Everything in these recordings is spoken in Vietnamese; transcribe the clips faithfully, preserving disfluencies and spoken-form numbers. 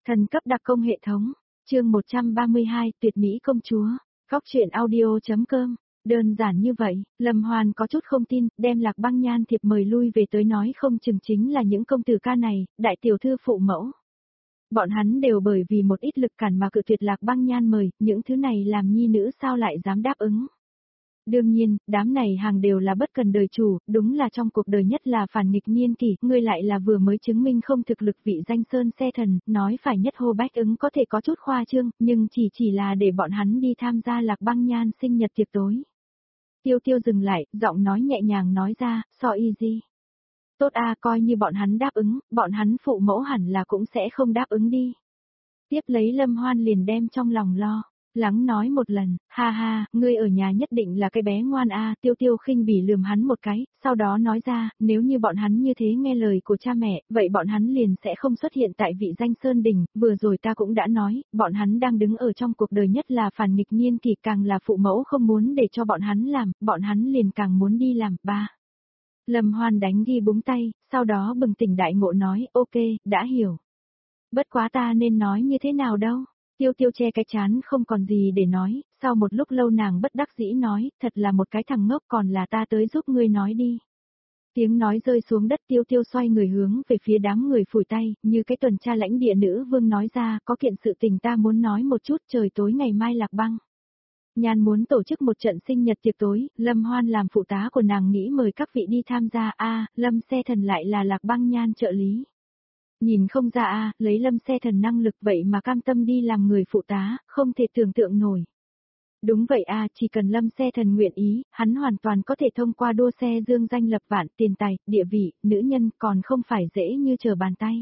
Thần cấp đặc công hệ thống, chương một trăm ba mươi hai, tuyệt mỹ công chúa, góc truyện audio.com. Đơn giản như vậy, Lâm Hoan có chút không tin, đem Lạc Băng Nhan thiệp mời lui về tới nói không chừng chính là những công tử ca này, đại tiểu thư phụ mẫu. Bọn hắn đều bởi vì một ít lực cản mà cự tuyệt Lạc Băng Nhan mời, những thứ này làm nhi nữ sao lại dám đáp ứng. Đương nhiên, đám này hàng đều là bất cần đời chủ, đúng là trong cuộc đời nhất là phản nghịch niên kỷ, ngươi lại là vừa mới chứng minh không thực lực vị danh sơn xe thần, nói phải nhất hô bách ứng có thể có chút khoa trương, nhưng chỉ chỉ là để bọn hắn đi tham gia Lạc Băng Nhan sinh nhật tiệc tối. Tiêu tiêu dừng lại, giọng nói nhẹ nhàng nói ra, so easy. Tốt a, coi như bọn hắn đáp ứng, bọn hắn phụ mẫu hẳn là cũng sẽ không đáp ứng đi. Tiếp lấy Lâm Hoan liền đem trong lòng lo. Lắng nói một lần, ha ha, ngươi ở nhà nhất định là cái bé ngoan a, tiêu tiêu khinh bỉ lườm hắn một cái, sau đó nói ra, nếu như bọn hắn như thế nghe lời của cha mẹ, vậy bọn hắn liền sẽ không xuất hiện tại vị danh Sơn Đình, vừa rồi ta cũng đã nói, bọn hắn đang đứng ở trong cuộc đời nhất là phản nghịch niên kỷ, càng là phụ mẫu không muốn để cho bọn hắn làm, bọn hắn liền càng muốn đi làm, ba. Lâm Hoan đánh ghi búng tay, sau đó bừng tỉnh đại ngộ nói, ok, đã hiểu. Bất quá ta nên nói như thế nào đâu. Tiêu tiêu che cái chán không còn gì để nói, sau một lúc lâu nàng bất đắc dĩ nói, thật là một cái thằng ngốc còn là ta tới giúp ngươi nói đi. Tiếng nói rơi xuống đất tiêu tiêu xoay người hướng về phía đám người phủi tay, như cái tuần tra lãnh địa nữ vương nói ra, có kiện sự tình ta muốn nói một chút trời tối ngày mai Lạc Băng. Nhan muốn tổ chức một trận sinh nhật tiệc tối, Lâm Hoan làm phụ tá của nàng nghĩ mời các vị đi tham gia, a Lâm xe thần lại là Lạc Băng Nhan trợ lý. Nhìn không ra a, lấy Lâm xe thần năng lực vậy mà cam tâm đi làm người phụ tá, không thể tưởng tượng nổi. Đúng vậy a, chỉ cần Lâm xe thần nguyện ý, hắn hoàn toàn có thể thông qua đua xe dương danh lập vạn, tiền tài, địa vị, nữ nhân còn không phải dễ như trở bàn tay.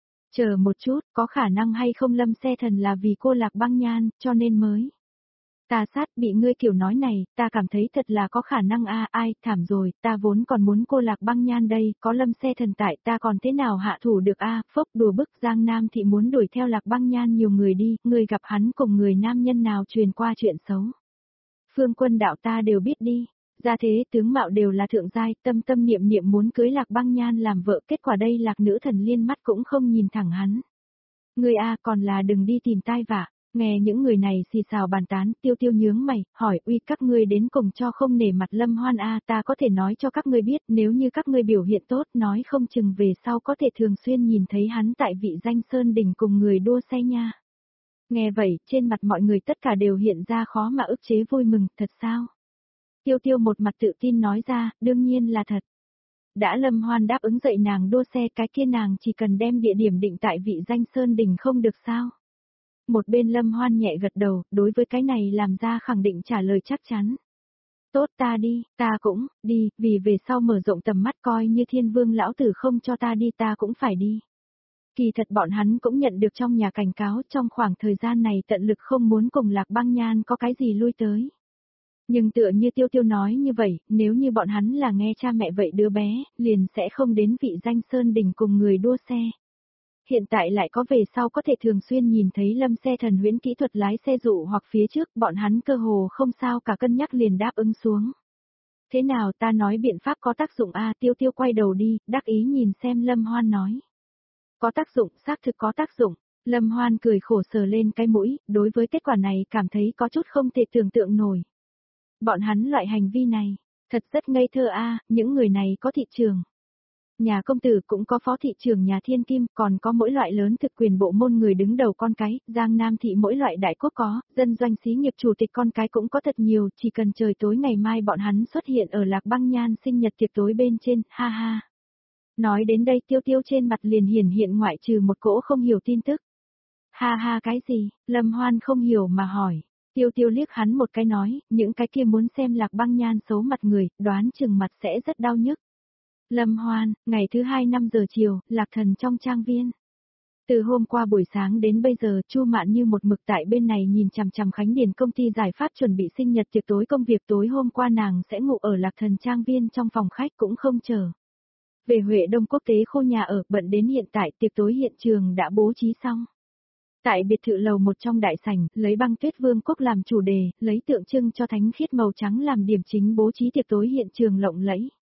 Chờ một chút, có khả năng hay không Lâm xe thần là vì cô Lạc Băng Nhan, cho nên mới. Ta sát bị ngươi kiểu nói này, ta cảm thấy thật là có khả năng a, ai, thảm rồi, ta vốn còn muốn cô Lạc Băng Nhan đây, có Lâm xe thần tại ta còn thế nào hạ thủ được a, phốc đùa bức Giang Nam thị muốn đuổi theo Lạc Băng Nhan nhiều người đi, người gặp hắn cùng người nam nhân nào truyền qua chuyện xấu. Phương Quân đạo ta đều biết đi, gia thế tướng mạo đều là thượng giai, tâm tâm niệm niệm muốn cưới Lạc Băng Nhan làm vợ, kết quả đây Lạc nữ thần liên mắt cũng không nhìn thẳng hắn. Người a còn là đừng đi tìm tai vạ. Nghe những người này xì xào bàn tán, tiêu tiêu nhướng mày, hỏi uy các ngươi đến cùng cho không nể mặt Lâm Hoan a, ta có thể nói cho các ngươi biết, nếu như các ngươi biểu hiện tốt, nói không chừng về sau có thể thường xuyên nhìn thấy hắn tại vị danh Sơn Đình cùng người đua xe nha. Nghe vậy, trên mặt mọi người tất cả đều hiện ra khó mà ức chế vui mừng, thật sao? Tiêu tiêu một mặt tự tin nói ra, đương nhiên là thật. Đã Lâm Hoan đáp ứng dạy nàng đua xe, cái kia nàng chỉ cần đem địa điểm định tại vị danh Sơn Đình không được sao? Một bên Lâm Hoan nhẹ gật đầu, đối với cái này làm ra khẳng định trả lời chắc chắn. Tốt ta đi, ta cũng, đi, vì về sau mở rộng tầm mắt coi như thiên vương lão tử không cho ta đi ta cũng phải đi. Kỳ thật bọn hắn cũng nhận được trong nhà cảnh cáo trong khoảng thời gian này tận lực không muốn cùng Lạc Băng Nhan có cái gì lui tới. Nhưng tựa như tiêu tiêu nói như vậy, nếu như bọn hắn là nghe cha mẹ vậy đứa bé, liền sẽ không đến vị danh Sơn Đình cùng người đua xe. Hiện tại lại có về sau có thể thường xuyên nhìn thấy Lâm xe thần huyễn kỹ thuật lái xe dụ hoặc phía trước bọn hắn cơ hồ không sao cả cân nhắc liền đáp ứng xuống. Thế nào ta nói biện pháp có tác dụng a, tiêu tiêu quay đầu đi, đắc ý nhìn xem Lâm Hoan nói. Có tác dụng, xác thực có tác dụng. Lâm Hoan cười khổ sờ lên cái mũi, đối với kết quả này cảm thấy có chút không thể tưởng tượng nổi. Bọn hắn loại hành vi này, thật rất ngây thơ a, những người này có thị trường. Nhà công tử cũng có phó thị trưởng nhà thiên kim, còn có mỗi loại lớn thực quyền bộ môn người đứng đầu con cái, Giang Nam thị mỗi loại đại quốc có, dân doanh xí nghiệp chủ tịch con cái cũng có thật nhiều, chỉ cần trời tối ngày mai bọn hắn xuất hiện ở Lạc Băng Nhan sinh nhật tiệc tối bên trên, ha ha. Nói đến đây tiêu tiêu trên mặt liền hiển hiện ngoại trừ một cỗ không hiểu tin tức. Ha ha cái gì, Lâm Hoan không hiểu mà hỏi. Tiêu tiêu liếc hắn một cái nói, những cái kia muốn xem Lạc Băng Nhan xấu mặt người, đoán chừng mặt sẽ rất đau nhức. Lâm Hoan, ngày thứ hai năm giờ chiều, Lạc Thần trong trang viên. Từ hôm qua buổi sáng đến bây giờ, Chu Mạn như một mực tại bên này nhìn chằm chằm Khánh Điền công ty giải pháp chuẩn bị sinh nhật tiệc tối công việc tối hôm qua nàng sẽ ngủ ở Lạc Thần trang viên trong phòng khách cũng không chờ. Về Huệ Đông quốc tế khu nhà ở, bận đến hiện tại tiệc tối hiện trường đã bố trí xong. Tại biệt thự lầu một trong đại sảnh, lấy băng tuyết vương quốc làm chủ đề, lấy tượng trưng cho thánh khiết màu trắng làm điểm chính bố trí tiệc tối hiện trường lộng lẫy.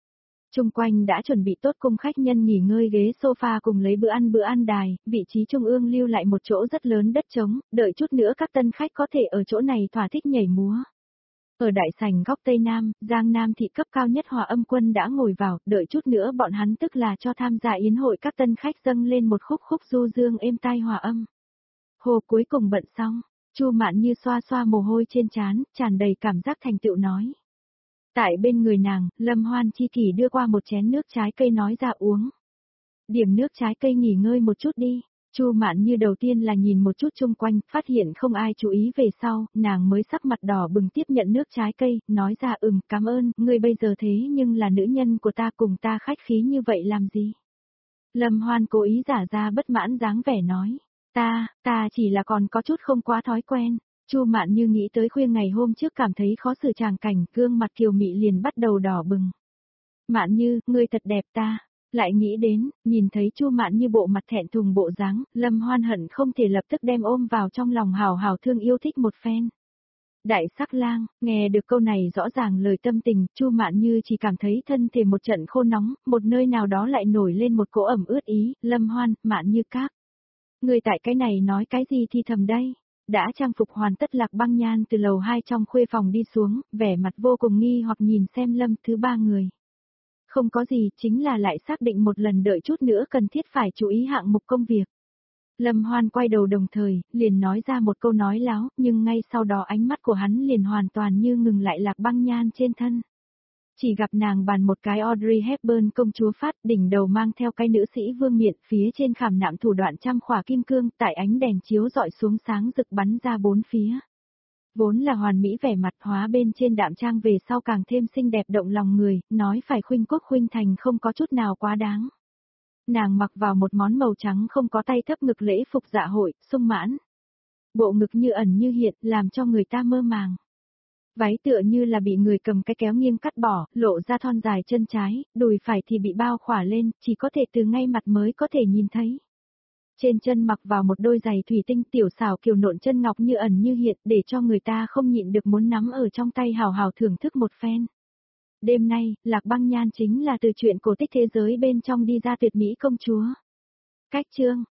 Chung quanh đã chuẩn bị tốt cung khách nhân nghỉ ngơi ghế sofa cùng lấy bữa ăn bữa ăn đài, vị trí trung ương lưu lại một chỗ rất lớn đất trống, đợi chút nữa các tân khách có thể ở chỗ này thỏa thích nhảy múa. Ở đại sảnh góc Tây Nam, Giang Nam thị cấp cao nhất Hòa Âm Quân đã ngồi vào, đợi chút nữa bọn hắn tức là cho tham gia yến hội các tân khách dâng lên một khúc khúc du dương êm tai hòa âm. Hồ cuối cùng bận xong, Chu Mạn Như xoa xoa mồ hôi trên trán, tràn đầy cảm giác thành tựu nói. Tại bên người nàng, Lâm Hoan Chi Kỷ đưa qua một chén nước trái cây nói ra uống. Điểm nước trái cây nghỉ ngơi một chút đi. Chu Mạn Như đầu tiên là nhìn một chút chung quanh, phát hiện không ai chú ý về sau, nàng mới sắc mặt đỏ bừng tiếp nhận nước trái cây, nói ra ừm, cảm ơn, ngươi bây giờ thế nhưng là nữ nhân của ta cùng ta khách khí như vậy làm gì? Lâm Hoan cố ý giả ra bất mãn dáng vẻ nói, ta, ta chỉ là còn có chút không quá thói quen. Chu Mạn Như nghĩ tới khuya ngày hôm trước cảm thấy khó xử tràng cảnh, gương mặt kiều mị liền bắt đầu đỏ bừng. Mạn Như, ngươi thật đẹp ta. Lại nghĩ đến, nhìn thấy Chu Mạn Như bộ mặt thẹn thùng bộ dáng, Lâm Hoan hận không thể lập tức đem ôm vào trong lòng hào hào thương yêu thích một phen. Đại sắc lang, nghe được câu này rõ ràng lời tâm tình, Chu Mạn Như chỉ cảm thấy thân thể một trận khô nóng, một nơi nào đó lại nổi lên một cỗ ẩm ướt ý, Lâm Hoan, Mạn Như các. Người tại cái này nói cái gì thì thầm đây? Đã trang phục hoàn tất Lạc Băng Nhan từ lầu hai trong khuê phòng đi xuống, vẻ mặt vô cùng nghi hoặc nhìn xem Lâm thứ ba người. Không có gì, chính là lại xác định một lần đợi chút nữa cần thiết phải chú ý hạng mục công việc. Lâm Hoan quay đầu đồng thời, liền nói ra một câu nói láo, nhưng ngay sau đó ánh mắt của hắn liền hoàn toàn như ngừng lại Lạc Băng Nhan trên thân. Chỉ gặp nàng bàn một cái Audrey Hepburn công chúa phát, đỉnh đầu mang theo cái nữ sĩ vương miện, phía trên khảm nạm thủ đoạn trăm khỏa kim cương, tại ánh đèn chiếu dọi xuống sáng rực bắn ra bốn phía. Vốn là hoàn mỹ vẻ mặt hóa bên trên đạm trang về sau càng thêm xinh đẹp động lòng người, nói phải khuynh quốc khuynh thành không có chút nào quá đáng. Nàng mặc vào một món màu trắng không có tay thấp ngực lễ phục dạ hội, sung mãn. Bộ ngực như ẩn như hiện, làm cho người ta mơ màng. Váy tựa như là bị người cầm cái kéo nghiêng cắt bỏ, lộ ra thon dài chân trái, đùi phải thì bị bao khỏa lên, chỉ có thể từ ngay mặt mới có thể nhìn thấy. Trên chân mặc vào một đôi giày thủy tinh tiểu xảo kiều nộn chân ngọc như ẩn như hiện để cho người ta không nhịn được muốn nắm ở trong tay hào hào thưởng thức một phen. Đêm nay, Lạc Băng Nhan chính là từ chuyện cổ tích thế giới bên trong đi ra tuyệt mỹ công chúa. Cách chương